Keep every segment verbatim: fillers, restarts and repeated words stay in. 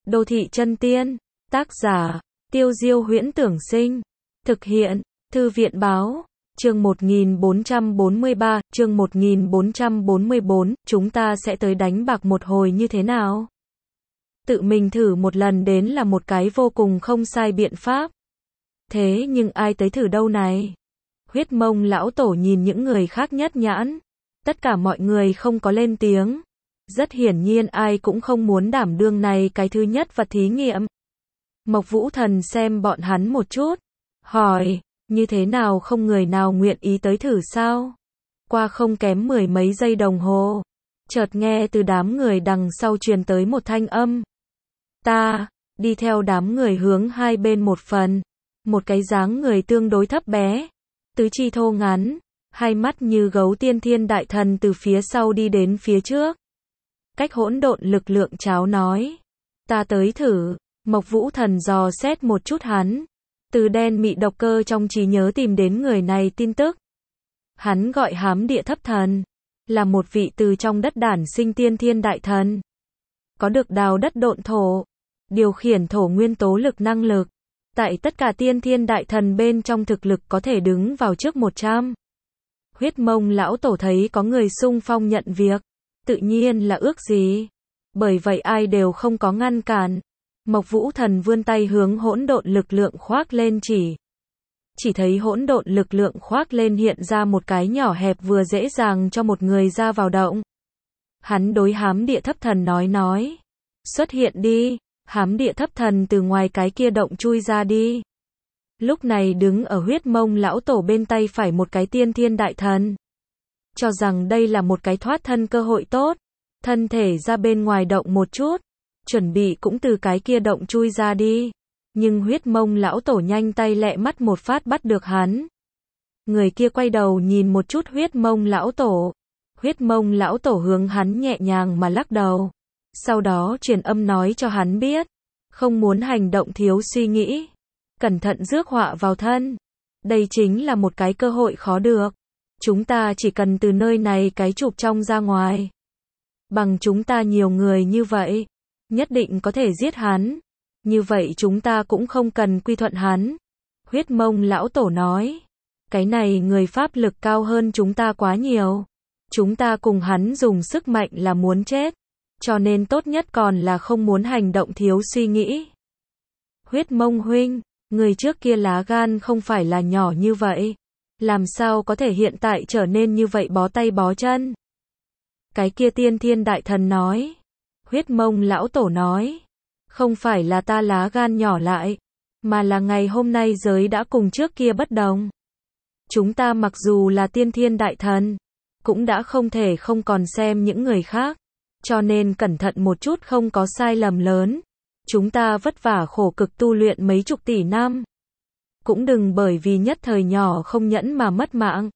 Đô thị chân tiên, tác giả, Tiêu Diêu Huyễn Tưởng Sinh, thực hiện, Thư viện Báo, chương một nghìn bốn trăm bốn mươi ba, chương một nghìn bốn trăm bốn mươi bốn, chúng ta sẽ tới đánh bạc một hồi như thế nào? Tự mình thử một lần đến là một cái vô cùng không sai biện pháp. Thế nhưng ai tới thử đâu này? Huyết Mông lão tổ nhìn những người khác nhất nhãn. Tất cả mọi người không có lên tiếng. Rất hiển nhiên ai cũng không muốn đảm đương này cái thứ nhất vật thí nghiệm. Mộc Vũ Thần xem bọn hắn một chút. Hỏi, như thế nào không người nào nguyện ý tới thử sao? Qua không kém mười mấy giây đồng hồ. Chợt nghe từ đám người đằng sau truyền tới một thanh âm. Ta, đi theo đám người hướng hai bên một phần. Một cái dáng người tương đối thấp bé. Tứ chi thô ngắn. Hai mắt như gấu tiên thiên đại thần từ phía sau đi đến phía trước. Cách hỗn độn lực lượng cháo nói. Ta tới thử. Mộc Vũ Thần dò xét một chút hắn. Từ đen mị độc cơ trong trí nhớ tìm đến người này tin tức. Hắn gọi Hám Địa Thấp Thần. Là một vị từ trong đất đản sinh tiên thiên đại thần. Có được đào đất độn thổ. Điều khiển thổ nguyên tố lực năng lực. Tại tất cả tiên thiên đại thần bên trong thực lực có thể đứng vào trước một trăm. Huyết Mông lão tổ thấy có người xung phong nhận việc. Tự nhiên là ước gì. Bởi vậy ai đều không có ngăn cản. Mộc Vũ Thần vươn tay hướng hỗn độn lực lượng khoác lên chỉ. Chỉ thấy hỗn độn lực lượng khoác lên hiện ra một cái nhỏ hẹp vừa dễ dàng cho một người ra vào động. Hắn đối Hám Địa Thấp Thần nói nói. Xuất hiện đi. Hám Địa Thấp Thần từ ngoài cái kia động chui ra đi. Lúc này đứng ở Huyết Mông lão tổ bên tay phải một cái tiên thiên đại thần. Cho rằng đây là một cái thoát thân cơ hội tốt. Thân thể ra bên ngoài động một chút. Chuẩn bị cũng từ cái kia động chui ra đi. Nhưng Huyết Mông lão tổ nhanh tay lẹ mắt một phát bắt được hắn. Người kia quay đầu nhìn một chút Huyết Mông lão tổ. Huyết Mông lão tổ hướng hắn nhẹ nhàng mà lắc đầu. Sau đó truyền âm nói cho hắn biết. Không muốn hành động thiếu suy nghĩ. Cẩn thận rước họa vào thân. Đây chính là một cái cơ hội khó được. Chúng ta chỉ cần từ nơi này cái chụp trong ra ngoài. Bằng chúng ta nhiều người như vậy. Nhất định có thể giết hắn. Như vậy chúng ta cũng không cần quy thuận hắn. Huyết Mông lão tổ nói. Cái này người pháp lực cao hơn chúng ta quá nhiều. Chúng ta cùng hắn dùng sức mạnh là muốn chết. Cho nên tốt nhất còn là không muốn hành động thiếu suy nghĩ. Huyết Mông huynh, người trước kia lá gan không phải là nhỏ như vậy. Làm sao có thể hiện tại trở nên như vậy bó tay bó chân? Cái kia tiên thiên đại thần nói. Huyết Mông lão tổ nói. Không phải là ta lá gan nhỏ lại. Mà là ngày hôm nay giới đã cùng trước kia bất đồng. Chúng ta mặc dù là tiên thiên đại thần. Cũng đã không thể không còn xem những người khác. Cho nên cẩn thận một chút không có sai lầm lớn. Chúng ta vất vả khổ cực tu luyện mấy chục tỷ năm. Cũng đừng bởi vì nhất thời nhỏ không nhẫn mà mất mạng.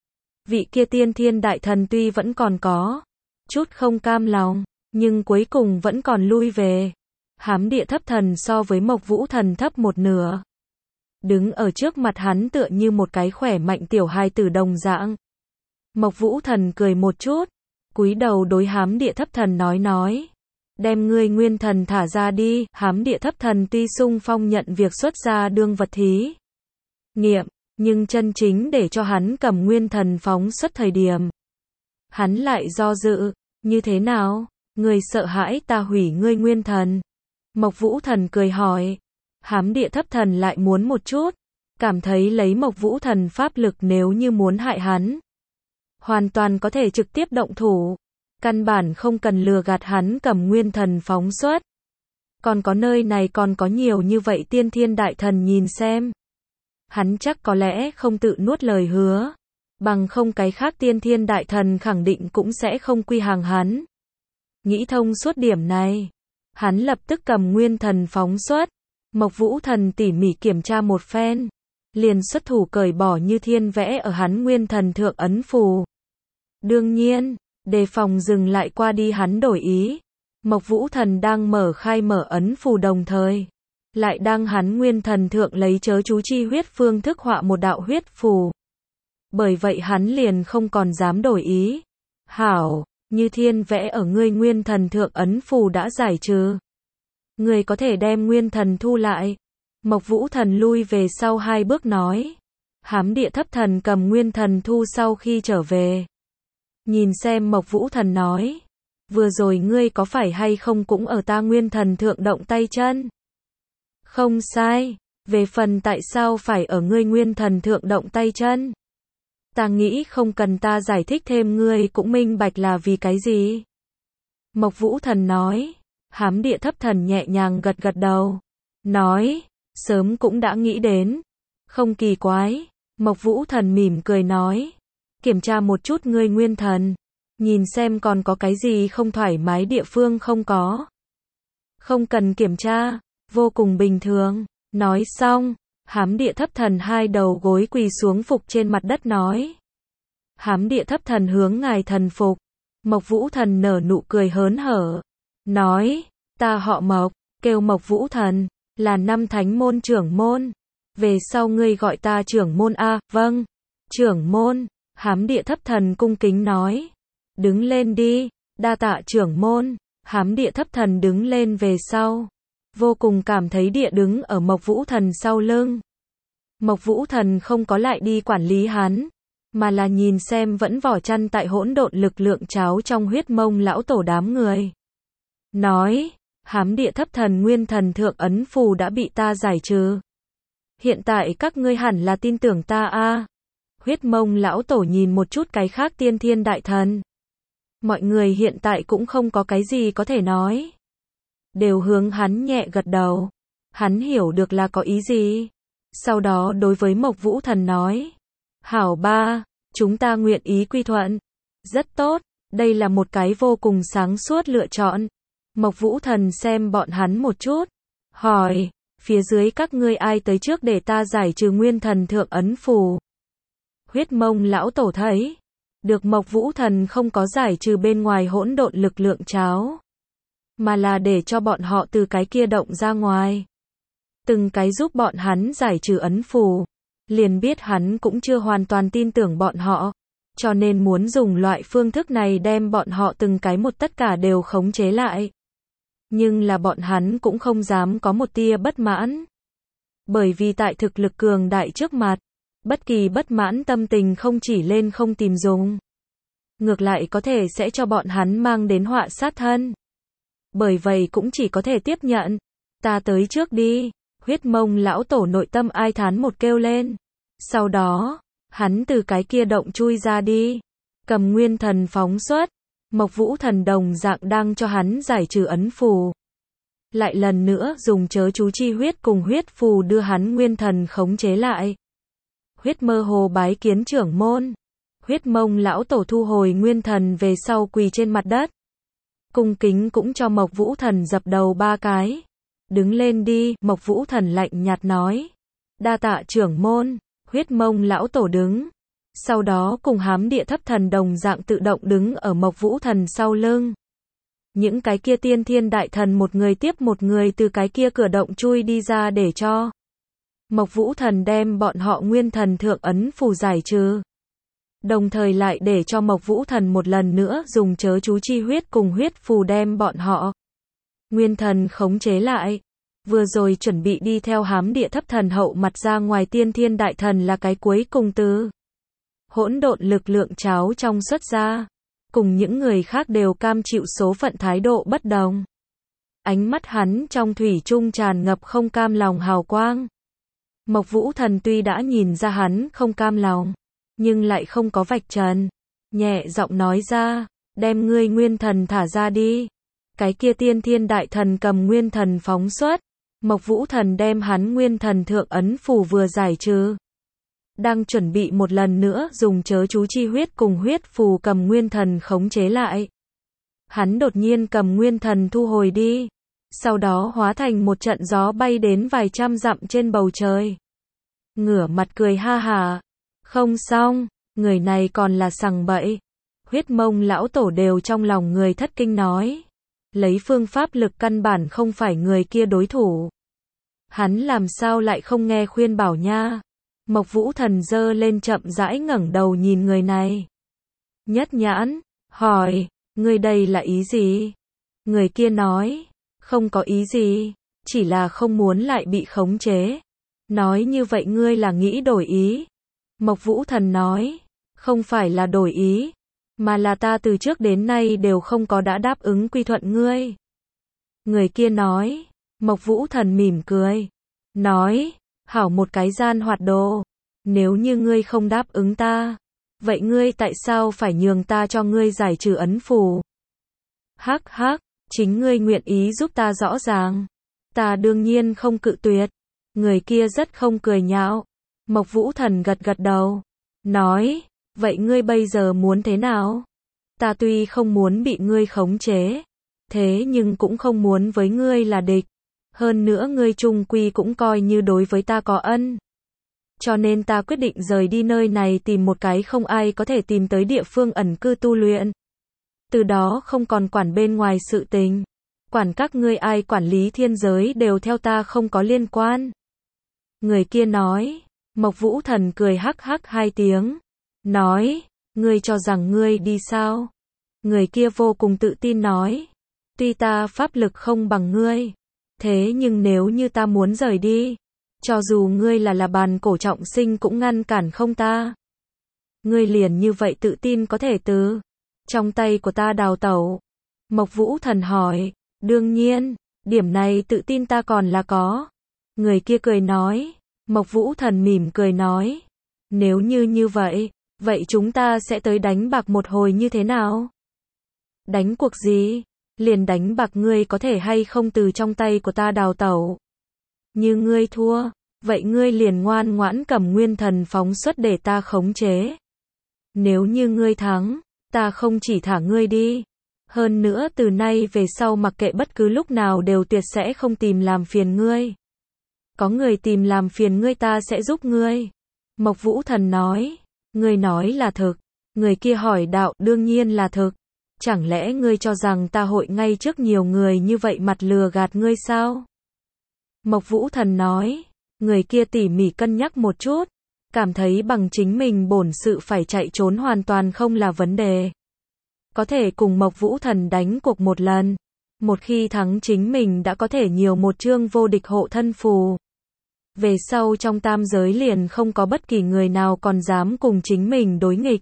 Vị kia tiên thiên đại thần tuy vẫn còn có chút không cam lòng, nhưng cuối cùng vẫn còn lui về. Hám Địa Thấp Thần so với Mộc Vũ Thần thấp một nửa. Đứng ở trước mặt hắn tựa như một cái khỏe mạnh tiểu hài tử đồng dạng. Mộc Vũ Thần cười một chút, cúi đầu đối Hám Địa Thấp Thần nói nói. Đem ngươi nguyên thần thả ra đi. Hám Địa Thấp Thần tuy xung phong nhận việc xuất ra đương vật thí nghiệm, nhưng chân chính để cho hắn cầm nguyên thần phóng xuất thời điểm. Hắn lại do dự, như thế nào? Ngươi sợ hãi ta hủy ngươi nguyên thần? Mộc Vũ Thần cười hỏi. Hám Địa Thấp Thần lại muốn một chút, cảm thấy lấy Mộc Vũ Thần pháp lực nếu như muốn hại hắn. Hoàn toàn có thể trực tiếp động thủ. Căn bản không cần lừa gạt hắn cầm nguyên thần phóng xuất. Còn có nơi này còn có nhiều như vậy tiên thiên đại thần nhìn xem. Hắn chắc có lẽ không tự nuốt lời hứa. Bằng không cái khác tiên thiên đại thần khẳng định cũng sẽ không quy hàng hắn. Nghĩ thông suốt điểm này. Hắn lập tức cầm nguyên thần phóng xuất. Mộc Vũ Thần tỉ mỉ kiểm tra một phen. Liền xuất thủ cởi bỏ như thiên vẽ ở hắn nguyên thần thượng ấn phù. Đương nhiên, đề phòng dừng lại qua đi hắn đổi ý. Mộc Vũ Thần đang mở khai mở ấn phù đồng thời. Lại đang hắn nguyên thần thượng lấy chớ chú chi huyết phương thức họa một đạo huyết phù. Bởi vậy hắn liền không còn dám đổi ý. Hảo, như thiên vẽ ở ngươi nguyên thần thượng ấn phù đã giải trừ. Người có thể đem nguyên thần thu lại. Mộc Vũ Thần lui về sau hai bước nói. Hám Địa Thấp Thần cầm nguyên thần thu sau khi trở về. Nhìn xem Mộc Vũ Thần nói. Vừa rồi ngươi có phải hay không cũng ở ta nguyên thần thượng động tay chân? Không sai. Về phần tại sao phải ở ngươi nguyên thần thượng động tay chân? Ta nghĩ không cần ta giải thích thêm, ngươi cũng minh bạch là vì cái gì. Mộc Vũ Thần nói. Hám Địa Thấp Thần nhẹ nhàng gật gật đầu. Nói. Sớm cũng đã nghĩ đến. Không kỳ quái. Mộc Vũ Thần mỉm cười nói. Kiểm tra một chút ngươi nguyên thần. Nhìn xem còn có cái gì không thoải mái địa phương không có. Không cần kiểm tra. Vô cùng bình thường. Nói xong. Hám Địa Thấp Thần hai đầu gối quỳ xuống phục trên mặt đất nói. Hám Địa Thấp Thần hướng ngài thần phục. Mộc Vũ Thần nở nụ cười hớn hở. Nói. Ta họ Mộc. Kêu Mộc Vũ Thần. Là năm thánh môn trưởng môn. Về sau ngươi gọi ta trưởng môn a. Vâng. Trưởng môn. Hám Địa Thấp Thần cung kính nói. Đứng lên đi. Đa tạ trưởng môn. Hám Địa Thấp Thần đứng lên về sau. Vô cùng cảm thấy địa đứng ở Mộc Vũ Thần sau lưng. Mộc Vũ Thần không có lại đi quản lý hắn. Mà là nhìn xem vẫn vỏ chăn tại hỗn độn lực lượng cháo trong huyết mông lão tổ đám người. Nói. Hám Địa Thấp Thần nguyên thần thượng ấn phù đã bị ta giải trừ. Hiện tại các ngươi hẳn là tin tưởng ta a. Huyết mông lão tổ nhìn một chút cái khác tiên thiên đại thần. Mọi người hiện tại cũng không có cái gì có thể nói. Đều hướng hắn nhẹ gật đầu. Hắn hiểu được là có ý gì. Sau đó đối với Mộc Vũ Thần nói. Hảo ba, chúng ta nguyện ý quy thuận. Rất tốt, đây là một cái vô cùng sáng suốt lựa chọn. Mộc Vũ Thần xem bọn hắn một chút. Hỏi, phía dưới các ngươi ai tới trước để ta giải trừ nguyên thần thượng ấn phù? Huyết mông lão tổ thấy. Được Mộc Vũ Thần không có giải trừ bên ngoài hỗn độn lực lượng cháo. Mà là để cho bọn họ từ cái kia động ra ngoài. Từng cái giúp bọn hắn giải trừ ấn phù. Liền biết hắn cũng chưa hoàn toàn tin tưởng bọn họ. Cho nên muốn dùng loại phương thức này đem bọn họ từng cái một tất cả đều khống chế lại. Nhưng là bọn hắn cũng không dám có một tia bất mãn. Bởi vì tại thực lực cường đại trước mặt, bất kỳ bất mãn tâm tình không chỉ lên không tìm dùng. Ngược lại có thể sẽ cho bọn hắn mang đến họa sát thân. Bởi vậy cũng chỉ có thể tiếp nhận. Ta tới trước đi. Huyết mông lão tổ nội tâm ai thán một kêu lên. Sau đó, hắn từ cái kia động chui ra đi. Cầm nguyên thần phóng xuất. Mộc Vũ Thần đồng dạng đang cho hắn giải trừ ấn phù. Lại lần nữa dùng chớ chú chi huyết cùng huyết phù đưa hắn nguyên thần khống chế lại. Huyết mơ hồ bái kiến trưởng môn. Huyết mông lão tổ thu hồi nguyên thần về sau quỳ trên mặt đất. Cung kính cũng cho Mộc Vũ Thần dập đầu ba cái. Đứng lên đi, Mộc Vũ Thần lạnh nhạt nói. Đa tạ trưởng môn. Huyết mông lão tổ đứng. Sau đó cùng Hám Địa Thấp Thần đồng dạng tự động đứng ở Mộc Vũ Thần sau lưng. Những cái kia tiên thiên đại thần một người tiếp một người từ cái kia cửa động chui đi ra để cho Mộc Vũ Thần đem bọn họ nguyên thần thượng ấn phù giải trừ. Đồng thời lại để cho Mộc Vũ Thần một lần nữa dùng chớ chú chi huyết cùng huyết phù đem bọn họ nguyên thần khống chế lại. Vừa rồi chuẩn bị đi theo Hám Địa Thấp Thần hậu mặt ra ngoài tiên thiên đại thần là cái cuối cùng từ hỗn độn lực lượng cháo trong xuất ra. Cùng những người khác đều cam chịu số phận thái độ bất đồng. Ánh mắt hắn trong thủy chung tràn ngập không cam lòng hào quang. Mộc Vũ Thần tuy đã nhìn ra hắn không cam lòng, nhưng lại không có vạch trần. Nhẹ giọng nói ra, đem ngươi nguyên thần thả ra đi. Cái kia tiên thiên đại thần cầm nguyên thần phóng xuất. Mộc Vũ Thần đem hắn nguyên thần thượng ấn phù vừa giải trừ. Đang chuẩn bị một lần nữa dùng chớ chú chi huyết cùng huyết phù cầm nguyên thần khống chế lại. Hắn đột nhiên cầm nguyên thần thu hồi đi. Sau đó hóa thành một trận gió bay đến vài trăm dặm trên bầu trời. Ngửa mặt cười ha hà. Không xong, người này còn là sằng bậy. Huyết mông lão tổ đều trong lòng người thất kinh nói. Lấy phương pháp lực căn bản không phải người kia đối thủ. Hắn làm sao lại không nghe khuyên bảo nha. Mộc Vũ Thần giơ lên chậm rãi ngẩng đầu nhìn người này. Nhất nhãn, hỏi, ngươi đây là ý gì? Người kia nói, Không có ý gì, chỉ là không muốn lại bị khống chế. Nói như vậy ngươi là nghĩ đổi ý. Mộc Vũ Thần nói, không phải là đổi ý, mà là ta từ trước đến nay đều không có đã đáp ứng quy thuận ngươi. Người kia nói, Mộc Vũ Thần mỉm cười, nói, hảo một cái gian hoạt đồ, nếu như ngươi không đáp ứng ta, vậy ngươi tại sao phải nhường ta cho ngươi giải trừ ấn phù? Hắc hắc, chính ngươi nguyện ý giúp ta rõ ràng. Ta đương nhiên không cự tuyệt. Người kia rất không cười nhạo. Mộc Vũ Thần gật gật đầu, nói, vậy ngươi bây giờ muốn thế nào? Ta tuy không muốn bị ngươi khống chế, thế nhưng cũng không muốn với ngươi là địch. Hơn nữa ngươi chung quy cũng coi như đối với ta có ân. Cho nên ta quyết định rời đi nơi này tìm một cái không ai có thể tìm tới địa phương ẩn cư tu luyện. Từ đó không còn quản bên ngoài sự tình. Quản các ngươi ai quản lý thiên giới đều theo ta không có liên quan. Người kia nói, Mộc Vũ Thần cười hắc hắc hai tiếng. Nói, ngươi cho rằng ngươi đi sao? Người kia vô cùng tự tin nói, tuy ta pháp lực không bằng ngươi, thế nhưng nếu như ta muốn rời đi, cho dù ngươi là là bàn cổ trọng sinh cũng ngăn cản không ta. Ngươi liền như vậy tự tin có thể từ trong tay của ta đào tẩu? Mộc Vũ Thần hỏi, đương nhiên, điểm này tự tin ta còn là có. Người kia cười nói, Mộc Vũ Thần mỉm cười nói, nếu như như vậy, vậy chúng ta sẽ tới đánh bạc một hồi như thế nào? Đánh cuộc gì? Liền đánh bạc ngươi có thể hay không từ trong tay của ta đào tẩu. Như ngươi thua, vậy ngươi liền ngoan ngoãn cầm nguyên thần phóng xuất để ta khống chế. Nếu như ngươi thắng, ta không chỉ thả ngươi đi, hơn nữa từ nay về sau mặc kệ bất cứ lúc nào đều tuyệt sẽ không tìm làm phiền ngươi. Có người tìm làm phiền ngươi ta sẽ giúp ngươi. Mộc Vũ Thần nói, ngươi nói là thực. Người kia hỏi đạo, đương nhiên là thực. Chẳng lẽ ngươi cho rằng ta hội ngay trước nhiều người như vậy mặt lừa gạt ngươi sao? Mộc Vũ Thần nói, người kia tỉ mỉ cân nhắc một chút, cảm thấy bằng chính mình bổn sự phải chạy trốn hoàn toàn không là vấn đề. Có thể cùng Mộc Vũ Thần đánh cuộc một lần. Một khi thắng chính mình đã có thể nhiều một chương vô địch hộ thân phù. Về sau trong tam giới liền không có bất kỳ người nào còn dám cùng chính mình đối nghịch.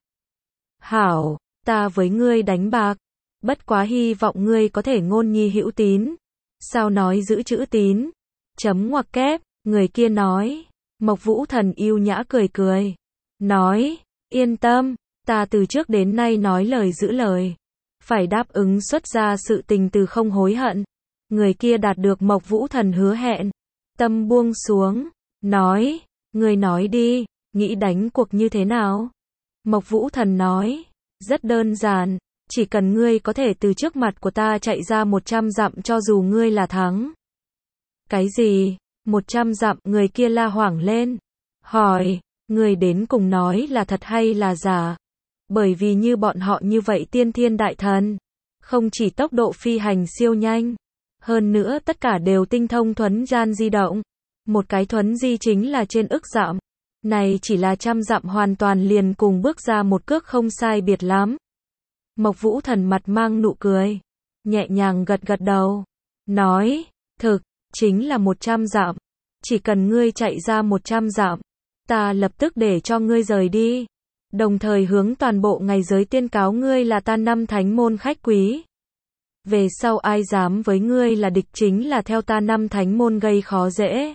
Hảo, ta với ngươi đánh bạc, bất quá hy vọng ngươi có thể ngôn nhi hữu tín. Sao nói giữ chữ tín? Chấm ngoặc kép, người kia nói. Mộc Vũ Thần yêu nhã cười cười, nói, yên tâm, ta từ trước đến nay nói lời giữ lời, phải đáp ứng xuất ra sự tình từ không hối hận. Người kia đạt được Mộc Vũ Thần hứa hẹn, tâm buông xuống, nói, ngươi nói đi, nghĩ đánh cuộc như thế nào? Mộc Vũ Thần nói, rất đơn giản, chỉ cần ngươi có thể từ trước mặt của ta chạy ra một trăm dặm cho dù ngươi là thắng. Cái gì? Một trăm dặm? Người kia la hoảng lên, hỏi, ngươi đến cùng nói là thật hay là giả? Bởi vì như bọn họ như vậy tiên thiên đại thần, không chỉ tốc độ phi hành siêu nhanh, hơn nữa tất cả đều tinh thông thuấn gian di động. Một cái thuấn di chính là trên ức dặm, này chỉ là trăm dặm hoàn toàn liền cùng bước ra một cước không sai biệt lắm. Mộc Vũ Thần mặt mang nụ cười, nhẹ nhàng gật gật đầu, nói, thực, chính là một trăm dặm, chỉ cần ngươi chạy ra một trăm dặm, ta lập tức để cho ngươi rời đi, đồng thời hướng toàn bộ ngày giới tiên cáo ngươi là ta năm thánh môn khách quý. Về sau ai dám với ngươi là địch chính là theo ta năm thánh môn gây khó dễ.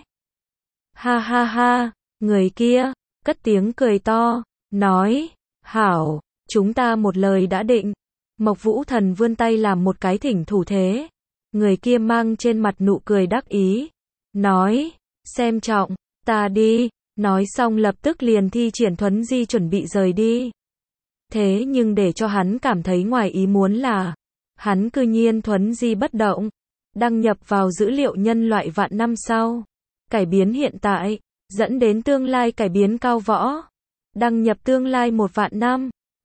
Ha ha ha, người kia, cất tiếng cười to, nói, hảo, chúng ta một lời đã định. Mộc Vũ Thần vươn tay làm một cái thỉnh thủ thế. Người kia mang trên mặt nụ cười đắc ý, nói, xem trọng, ta đi, nói xong lập tức liền thi triển thuấn di chuẩn bị rời đi. Thế nhưng để cho hắn cảm thấy ngoài ý muốn là, hắn cư nhiên thuấn di bất động, đăng nhập vào dữ liệu nhân loại vạn năm sau, cải biến hiện tại, dẫn đến tương lai cải biến cao võ, đăng nhập tương lai một vạn năm.